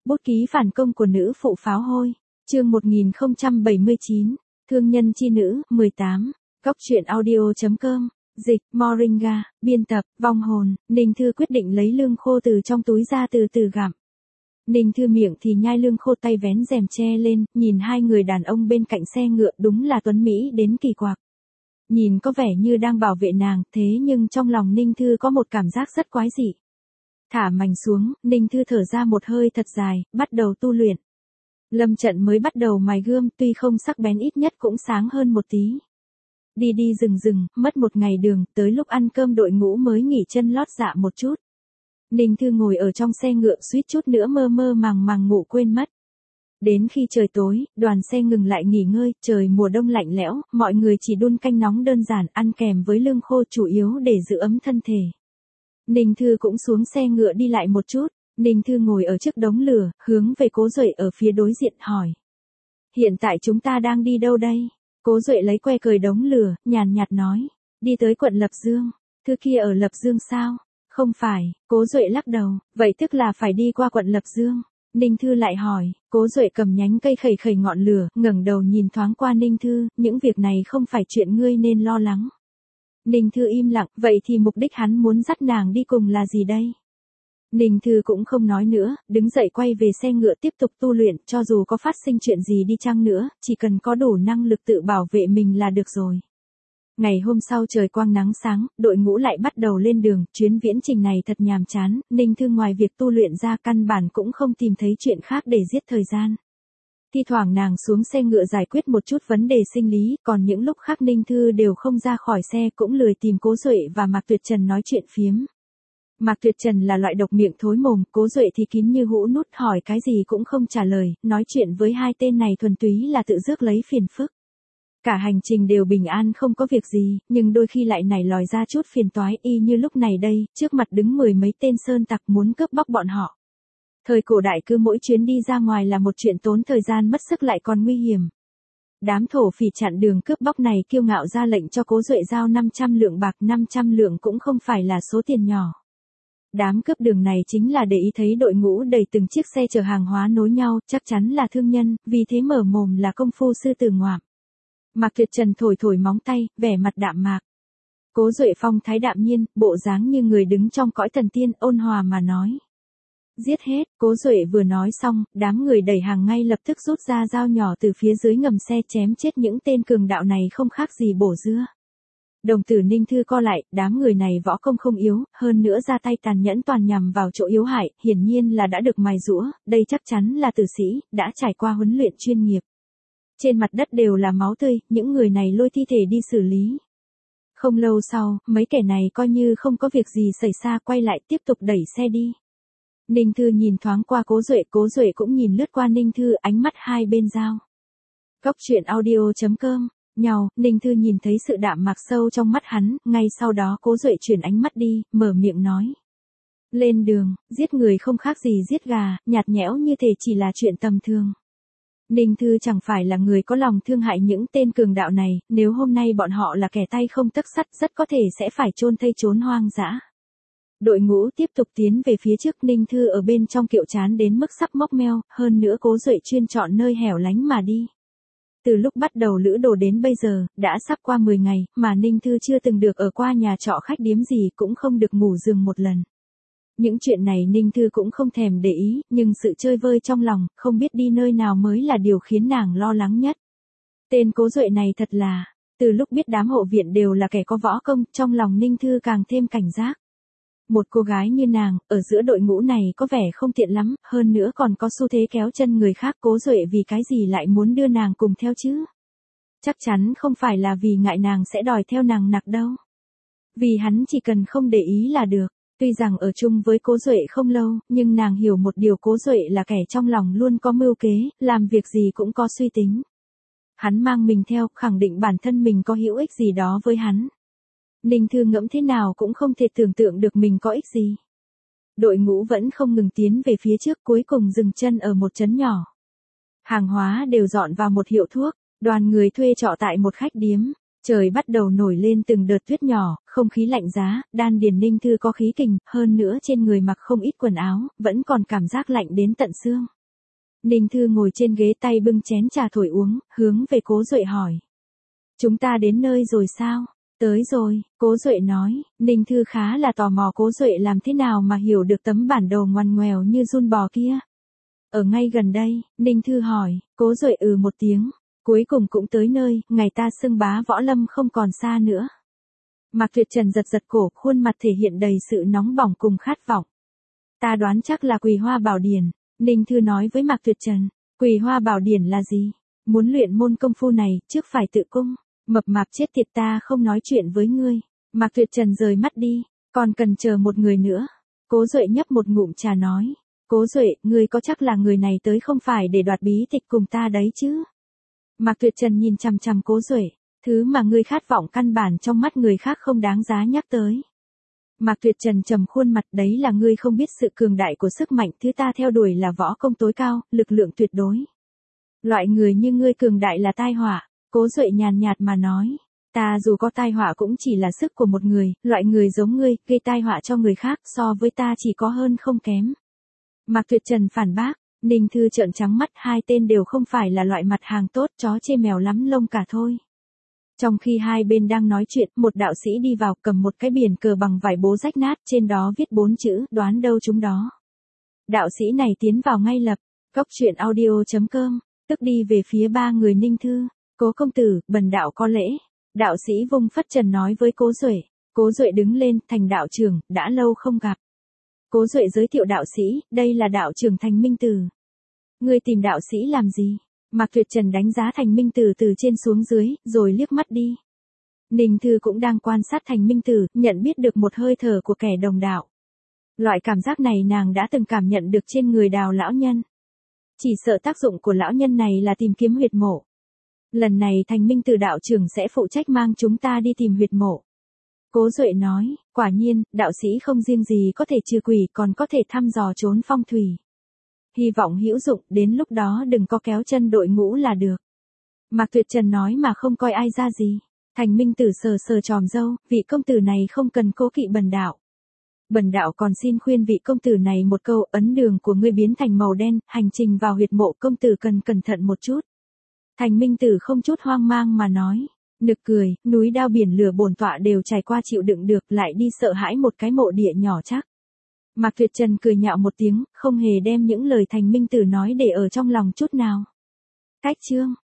Bút ký phản công của nữ phụ pháo hôi. Chương 1079. Thương nhân chi nữ, 18. Cóc truyện audio.com. Dịch, Moringa, biên tập, vong hồn. Ninh Thư quyết định lấy lương khô từ trong túi ra từ từ gặm. Ninh Thư miệng thì nhai lương khô, tay vén rèm che lên, nhìn hai người đàn ông bên cạnh xe ngựa, đúng là tuấn Mỹ đến kỳ quặc. Nhìn có vẻ như đang bảo vệ nàng, thế nhưng trong lòng Ninh Thư có một cảm giác rất quái dị. Thả mảnh xuống, Ninh Thư thở ra một hơi thật dài, bắt đầu tu luyện. Lâm Trận mới bắt đầu mài gươm, tuy không sắc bén ít nhất cũng sáng hơn một tí. Đi đi rừng, mất một ngày đường, tới lúc ăn cơm đội ngũ mới nghỉ chân lót dạ một chút. Ninh Thư ngồi ở trong xe ngựa suýt chút nữa mơ mơ màng ngủ quên mất. Đến khi trời tối, đoàn xe ngừng lại nghỉ ngơi, trời mùa đông lạnh lẽo, mọi người chỉ đun canh nóng đơn giản ăn kèm với lương khô chủ yếu để giữ ấm thân thể. Ninh Thư cũng xuống xe ngựa đi lại một chút. Ninh Thư ngồi ở trước đống lửa, hướng về Cố Duệ ở phía đối diện hỏi. Hiện tại chúng ta đang đi đâu đây? Cố Duệ lấy que cời đống lửa, nhàn nhạt nói. Đi tới quận Lập Dương. Thư kia ở Lập Dương sao? Không phải, Cố Duệ lắc đầu, vậy tức là phải đi qua quận Lập Dương. Ninh Thư lại hỏi, Cố Duệ cầm nhánh cây khẩy ngọn lửa, ngẩng đầu nhìn thoáng qua Ninh Thư, những việc này không phải chuyện ngươi nên lo lắng. Ninh Thư im lặng, vậy thì mục đích hắn muốn dắt nàng đi cùng là gì đây? Ninh Thư cũng không nói nữa, đứng dậy quay về xe ngựa tiếp tục tu luyện, cho dù có phát sinh chuyện gì đi chăng nữa, chỉ cần có đủ năng lực tự bảo vệ mình là được rồi. Ngày hôm sau trời quang nắng sáng, đội ngũ lại bắt đầu lên đường, chuyến viễn trình này thật nhàm chán, Ninh Thư ngoài việc tu luyện ra căn bản cũng không tìm thấy chuyện khác để giết thời gian. Thi thoảng nàng xuống xe ngựa giải quyết một chút vấn đề sinh lý, còn những lúc khác Ninh Thư đều không ra khỏi xe, cũng lười tìm Cố Duệ và Mạc Tuyệt Trần nói chuyện phiếm. Mạc Tuyệt Trần là loại độc miệng thối mồm, Cố Duệ thì kín như hũ nút, hỏi cái gì cũng không trả lời, nói chuyện với hai tên này thuần túy là tự rước lấy phiền phức. Cả hành trình đều bình an không có việc gì, nhưng đôi khi lại nảy lòi ra chút phiền toái, y như lúc này đây, trước mặt đứng mười mấy tên sơn tặc muốn cướp bóc bọn họ. Thời cổ đại cứ mỗi chuyến đi ra ngoài là một chuyện tốn thời gian mất sức lại còn nguy hiểm. Đám thổ phỉ chặn đường cướp bóc này kiêu ngạo ra lệnh cho Cố Duệ giao 500 lượng bạc, 500 lượng cũng không phải là số tiền nhỏ. Đám cướp đường này chính là để ý thấy đội ngũ đầy từng chiếc xe chở hàng hóa nối nhau, chắc chắn là thương nhân, vì thế mở mồm là công phu sư tử ngoạm. Mạc Tuyệt Trần thổi móng tay, vẻ mặt đạm mạc. Cố Duệ phong thái đạm nhiên, bộ dáng như người đứng trong cõi thần tiên, ôn hòa mà nói. Giết hết, Cố Duệ vừa nói xong, đám người đẩy hàng ngay lập tức rút ra dao nhỏ từ phía dưới ngầm xe chém chết những tên cường đạo này không khác gì bổ dưa. Đồng tử Ninh Thư co lại, đám người này võ công không yếu, hơn nữa ra tay tàn nhẫn toàn nhằm vào chỗ yếu hại, hiển nhiên là đã được mài giũa, đây chắc chắn là tử sĩ, đã trải qua huấn luyện chuyên nghiệp. Trên mặt đất đều là máu tươi, những người này lôi thi thể đi xử lý. Không lâu sau, mấy kẻ này coi như không có việc gì xảy ra, quay lại tiếp tục đẩy xe đi. Ninh Thư nhìn thoáng qua Cố Duệ cũng nhìn lướt qua Ninh Thư, ánh mắt hai bên giao. Cóc truyện audio.com. Nhau, Ninh Thư nhìn thấy sự đạm mạc sâu trong mắt hắn, ngay sau đó Cố Duệ chuyển ánh mắt đi, mở miệng nói. Lên đường, giết người không khác gì giết gà, nhạt nhẽo như thể chỉ là chuyện tầm thường. Ninh Thư chẳng phải là người có lòng thương hại những tên cường đạo này, nếu hôm nay bọn họ là kẻ tay không tấc sắt rất có thể sẽ phải chôn thây trốn hoang dã. Đội ngũ tiếp tục tiến về phía trước, Ninh Thư ở bên trong kiệu chán đến mức sắp mốc meo, hơn nữa Cố Duệ chuyên chọn nơi hẻo lánh mà đi. Từ lúc bắt đầu lữ đồ đến bây giờ, đã sắp qua 10 ngày, mà Ninh Thư chưa từng được ở qua nhà trọ khách điếm gì, cũng không được ngủ giường một lần. Những chuyện này Ninh Thư cũng không thèm để ý, nhưng sự chơi vơi trong lòng, không biết đi nơi nào mới là điều khiến nàng lo lắng nhất. Tên Cố Duệ này thật là, từ lúc biết đám hộ viện đều là kẻ có võ công, trong lòng Ninh Thư càng thêm cảnh giác. Một cô gái như nàng, ở giữa đội ngũ này có vẻ không tiện lắm, hơn nữa còn có xu thế kéo chân người khác, Cố Duệ vì cái gì lại muốn đưa nàng cùng theo chứ? Chắc chắn không phải là vì ngại nàng sẽ đòi theo nàng nặc đâu. Vì hắn chỉ cần không để ý là được. Tuy rằng ở chung với Cố Duệ không lâu, nhưng nàng hiểu một điều, Cố Duệ là kẻ trong lòng luôn có mưu kế, làm việc gì cũng có suy tính. Hắn mang mình theo, khẳng định bản thân mình có hữu ích gì đó với hắn. Ninh Thư ngẫm thế nào cũng không thể tưởng tượng được mình có ích gì. Đội ngũ vẫn không ngừng tiến về phía trước, cuối cùng dừng chân ở một trấn nhỏ. Hàng hóa đều dọn vào một hiệu thuốc, đoàn người thuê trọ tại một khách điếm. Trời bắt đầu nổi lên từng đợt tuyết nhỏ, không khí lạnh giá, đan điền Ninh Thư có khí kình, hơn nữa trên người mặc không ít quần áo, vẫn còn cảm giác lạnh đến tận xương. Ninh Thư ngồi trên ghế tay bưng chén trà thổi uống, hướng về Cố Duệ hỏi. Chúng ta đến nơi rồi sao? Tới rồi, Cố Duệ nói. Ninh Thư khá là tò mò Cố Duệ làm thế nào mà hiểu được tấm bản đồ ngoằn ngoèo như giun bò kia. Ở ngay gần đây, Ninh Thư hỏi. Cố Duệ một tiếng. Cuối cùng cũng tới nơi, ngày ta xưng bá võ lâm không còn xa nữa. Mạc Tuyệt Trần giật giật cổ, khuôn mặt thể hiện đầy sự nóng bỏng cùng khát vọng. Ta đoán chắc là Quỳ Hoa Bảo Điển. Ninh Thư nói với Mạc Tuyệt Trần. Quỳ Hoa Bảo Điển là gì? Muốn luyện môn công phu này, trước phải tự cung. Mập mạp chết tiệt, ta không nói chuyện với ngươi. Mạc Tuyệt Trần rời mắt đi. Còn cần chờ một người nữa. Cố Duệ nhấp một ngụm trà nói. Cố Duệ, ngươi có chắc là người này tới không phải để đoạt bí tịch cùng ta đấy chứ? Mạc Tuyệt Trần nhìn chằm chằm Cố Duệ. Thứ mà ngươi khát vọng căn bản trong mắt người khác không đáng giá nhắc tới. Mạc Tuyệt Trần trầm khuôn mặt, đấy là ngươi không biết sự cường đại của sức mạnh, thứ ta theo đuổi là võ công tối cao, lực lượng tuyệt đối. Loại người như ngươi cường đại là tai họa. Cố Duệ nhàn nhạt mà nói. Ta dù có tai họa cũng chỉ là sức của một người, loại người giống ngươi, gây tai họa cho người khác, so với ta chỉ có hơn không kém. Mạc Tuyệt Trần phản bác. Ninh Thư trợn trắng mắt, hai tên đều không phải là loại mặt hàng tốt, chó chê mèo lắm lông cả thôi. Trong khi hai bên đang nói chuyện, một đạo sĩ đi vào cầm một cái biển cờ bằng vải bố rách nát, trên đó viết 4 chữ, đoán đâu chúng đó. Đạo sĩ này tiến vào ngay lập, Cốc Truyện Audio.com, tức đi về phía ba người Ninh Thư. Cố công tử, bần đạo có lễ. Đạo sĩ vung phất trần nói với Cố Duệ. Cố Duệ đứng lên, Thành đạo trưởng, đã lâu không gặp. Cố Duệ giới thiệu đạo sĩ, đây là đạo trưởng Thành Minh Tử. Ngươi tìm đạo sĩ làm gì? Mạc Tuyệt Trần đánh giá Thành Minh Tử từ trên xuống dưới, rồi liếc mắt đi. Ninh Thư cũng đang quan sát Thành Minh Tử, nhận biết được một hơi thở của kẻ đồng đạo. Loại cảm giác này nàng đã từng cảm nhận được trên người Đào lão nhân. Chỉ sợ tác dụng của lão nhân này là tìm kiếm huyệt mộ. Lần này Thành Minh Tử đạo trưởng sẽ phụ trách mang chúng ta đi tìm huyệt mộ. Cố Duệ nói, quả nhiên, đạo sĩ không riêng gì có thể trừ quỷ còn có thể thăm dò trốn phong thủy. Hy vọng hữu dụng, đến lúc đó đừng có kéo chân đội ngũ là được. Mạc Tuyệt Trần nói mà không coi ai ra gì. Thành Minh Tử sờ sờ tròm râu, vị công tử này không cần cố kỵ bần đạo. Bần đạo còn xin khuyên vị công tử này một câu, ấn đường của ngươi biến thành màu đen, hành trình vào huyệt mộ công tử cần cẩn thận một chút. Thành Minh Tử không chút hoang mang mà nói. Nực cười, núi đao biển lửa bổn tọa đều trải qua chịu đựng được, lại đi sợ hãi một cái mộ địa nhỏ chắc. Mạc Tuyệt Trần cười nhạo một tiếng, không hề đem những lời Thành Minh Tử nói để ở trong lòng chút nào. Cách chương